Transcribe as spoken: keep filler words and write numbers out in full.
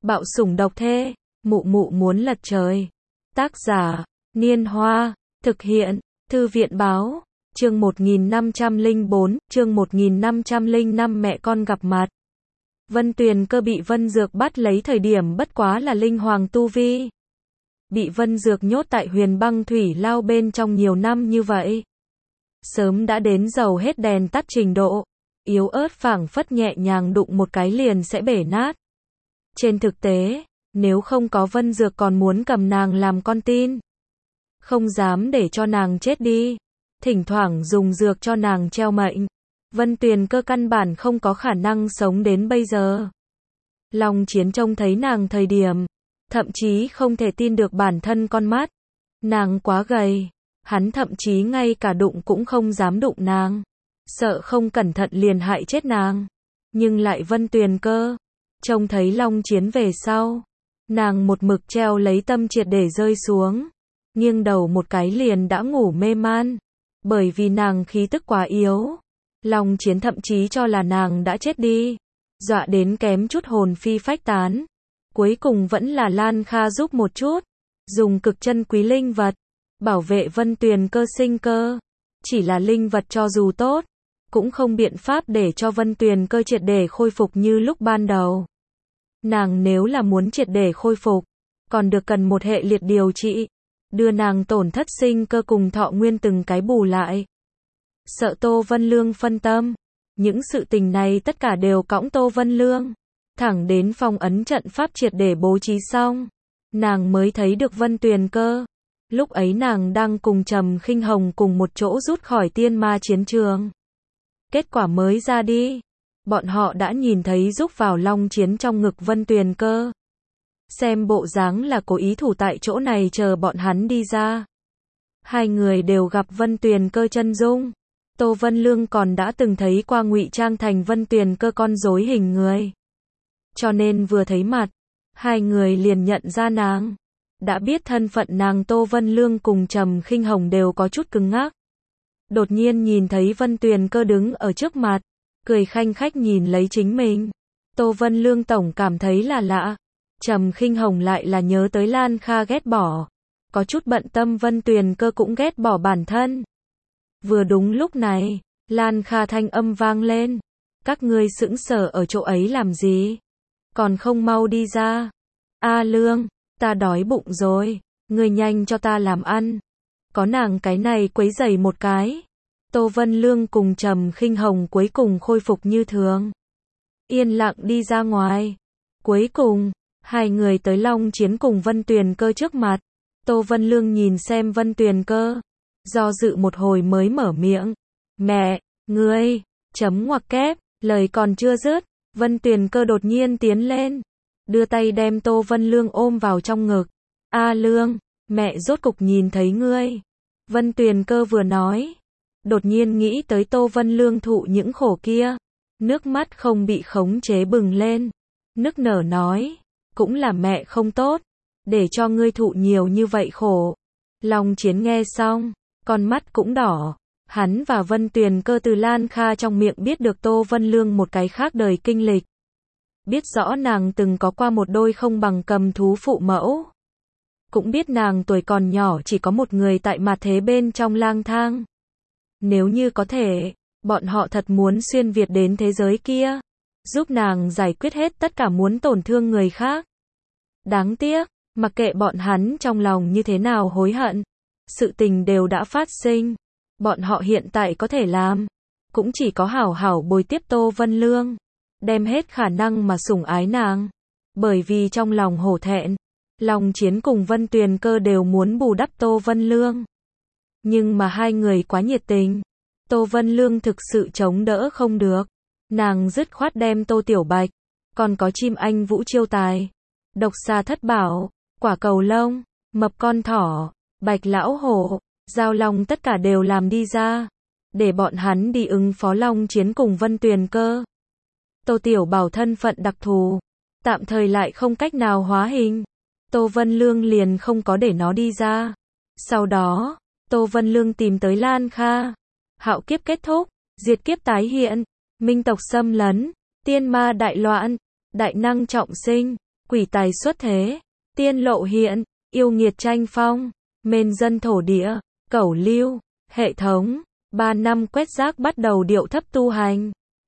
Bạo sủng độc thê, mụ mụ muốn lật trời. Tác giả, Niên Hoa, thực hiện, Thư viện Báo, chương một nghìn năm trăm lẻ bốn, chương một nghìn năm trăm lẻ năm mẹ con gặp mặt. Vân Tuyền Cơ bị Vân Dược bắt lấy thời điểm bất quá là linh hoàng tu vi. Bị Vân Dược nhốt tại Huyền Băng Thủy Lao bên trong nhiều năm như vậy. Sớm đã đến dầu hết đèn tắt trình độ, yếu ớt phảng phất nhẹ nhàng đụng một cái liền sẽ bể nát. Trên thực tế, nếu không có Vân Dược còn muốn cầm nàng làm con tin. Không dám để cho nàng chết đi. Thỉnh thoảng dùng dược cho nàng treo mệnh. Vân Tuyền Cơ căn bản không có khả năng sống đến bây giờ. Long Chiến trông thấy nàng thời điểm, thậm chí không thể tin được bản thân con mắt. Nàng quá gầy, hắn thậm chí ngay cả đụng cũng không dám đụng nàng. Sợ không cẩn thận liền hại chết nàng. Nhưng lại Vân Tuyền Cơ, trông thấy Long Chiến về sau, nàng một mực treo lấy tâm triệt để rơi xuống. Nghiêng đầu một cái liền đã ngủ mê man. Bởi vì nàng khí tức quá yếu. Long Chiến thậm chí cho là nàng đã chết đi. Dọa đến kém chút hồn phi phách tán. Cuối cùng vẫn là Lan Kha giúp một chút. Dùng cực chân quý linh vật. Bảo vệ Vân Tuyền Cơ sinh cơ. Chỉ là linh vật cho dù tốt. Cũng không biện pháp để cho Vân Tuyền Cơ triệt để khôi phục như lúc ban đầu. Nàng nếu là muốn triệt để khôi phục. Còn được cần một hệ liệt điều trị. Đưa nàng tổn thất sinh cơ cùng thọ nguyên từng cái bù lại. Sợ Tô Vân Lương phân tâm. Những sự tình này tất cả đều cõng Tô Vân Lương. Thẳng đến phong ấn trận pháp triệt để bố trí xong. Nàng mới thấy được Vân Tuyền Cơ. Lúc ấy nàng đang cùng Trầm Khinh Hồng cùng một chỗ rút khỏi tiên ma chiến trường. Kết quả mới ra đi. Bọn họ đã nhìn thấy rúc vào Long Chiến trong ngực Vân Tuyền Cơ. Xem bộ dáng là cố ý thủ tại chỗ này chờ bọn hắn đi ra. Hai người đều gặp Vân Tuyền Cơ chân dung. Tô Vân Lương còn đã từng thấy qua ngụy trang thành Vân Tuyền Cơ con rối hình người. Cho nên vừa thấy mặt, hai người liền nhận ra nàng. Đã biết thân phận nàng, Tô Vân Lương cùng Trầm Khinh Hồng đều có chút cứng ngắc. Đột nhiên nhìn thấy Vân Tuyền Cơ đứng ở trước mặt, cười khanh khách nhìn lấy chính mình. Tô Vân Lương tổng cảm thấy là lạ. Trầm Khinh Hồng lại là nhớ tới Lan Kha ghét bỏ. Có chút bận tâm Vân Tuyền Cơ cũng ghét bỏ bản thân. Vừa đúng lúc này, Lan Kha thanh âm vang lên. Các ngươi sững sờ ở chỗ ấy làm gì? Còn không mau đi ra. A Lương, ta đói bụng rồi. Ngươi nhanh cho ta làm ăn. Có nàng cái này quấy rầy một cái. Tô Vân Lương cùng Trầm Khinh Hồng cuối cùng khôi phục như thường. Yên lặng đi ra ngoài. Cuối cùng, hai người tới Long Chiến cùng Vân Tuyền Cơ trước mặt. Tô Vân Lương nhìn xem Vân Tuyền Cơ. Do dự một hồi mới mở miệng. Mẹ, ngươi, chấm ngoặc kép, lời còn chưa dứt. Vân Tuyền Cơ đột nhiên tiến lên. Đưa tay đem Tô Vân Lương ôm vào trong ngực. A Lương, mẹ rốt cục nhìn thấy ngươi. Vân Tuyền Cơ vừa nói. Đột nhiên nghĩ tới Tô Vân Lương thụ những khổ kia. Nước mắt không bị khống chế bừng lên. Nức nở nói. Cũng là mẹ không tốt. Để cho ngươi thụ nhiều như vậy khổ. Long Chiến nghe xong. Con mắt cũng đỏ. Hắn và Vân Tuyền Cơ từ Lan Kha trong miệng biết được Tô Vân Lương một cái khác đời kinh lịch. Biết rõ nàng từng có qua một đôi không bằng cầm thú phụ mẫu. Cũng biết nàng tuổi còn nhỏ chỉ có một người tại mặt thế bên trong lang thang. Nếu như có thể, bọn họ thật muốn xuyên Việt đến thế giới kia. Giúp nàng giải quyết hết tất cả muốn tổn thương người khác. Đáng tiếc, mặc kệ bọn hắn trong lòng như thế nào hối hận. Sự tình đều đã phát sinh. Bọn họ hiện tại có thể làm. Cũng chỉ có hảo hảo bồi tiếp Tô Vân Lương. Đem hết khả năng mà sủng ái nàng. Bởi vì trong lòng hổ thẹn. Long Chiến cùng Vân Tuyền Cơ đều muốn bù đắp Tô Vân Lương. Nhưng mà hai người quá nhiệt tình. Tô Vân Lương thực sự chống đỡ không được. Nàng dứt khoát đem Tô Tiểu Bạch. Còn có chim anh vũ chiêu tài. Độc xà thất bảo. Quả cầu lông. Mập con thỏ. Bạch lão hổ. Giao long tất cả đều làm đi ra. Để bọn hắn đi ứng phó Long Chiến cùng Vân Tuyền Cơ. Tô Tiểu Bảo thân phận đặc thù. Tạm thời lại không cách nào hóa hình. Tô Vân Lương liền không có để nó đi ra. Sau đó, Tô Vân Lương tìm tới Lan Kha. Hạo kiếp kết thúc. Diệt kiếp tái hiện. Minh tộc xâm lấn. Tiên ma đại loạn. Đại năng trọng sinh. quỷ tài xuất thế, tiên lộ hiện, yêu nghiệt tranh phong, mên dân thổ địa, cẩu lưu, hệ thống, ba năm quét rác bắt đầu điệu thấp tu hành.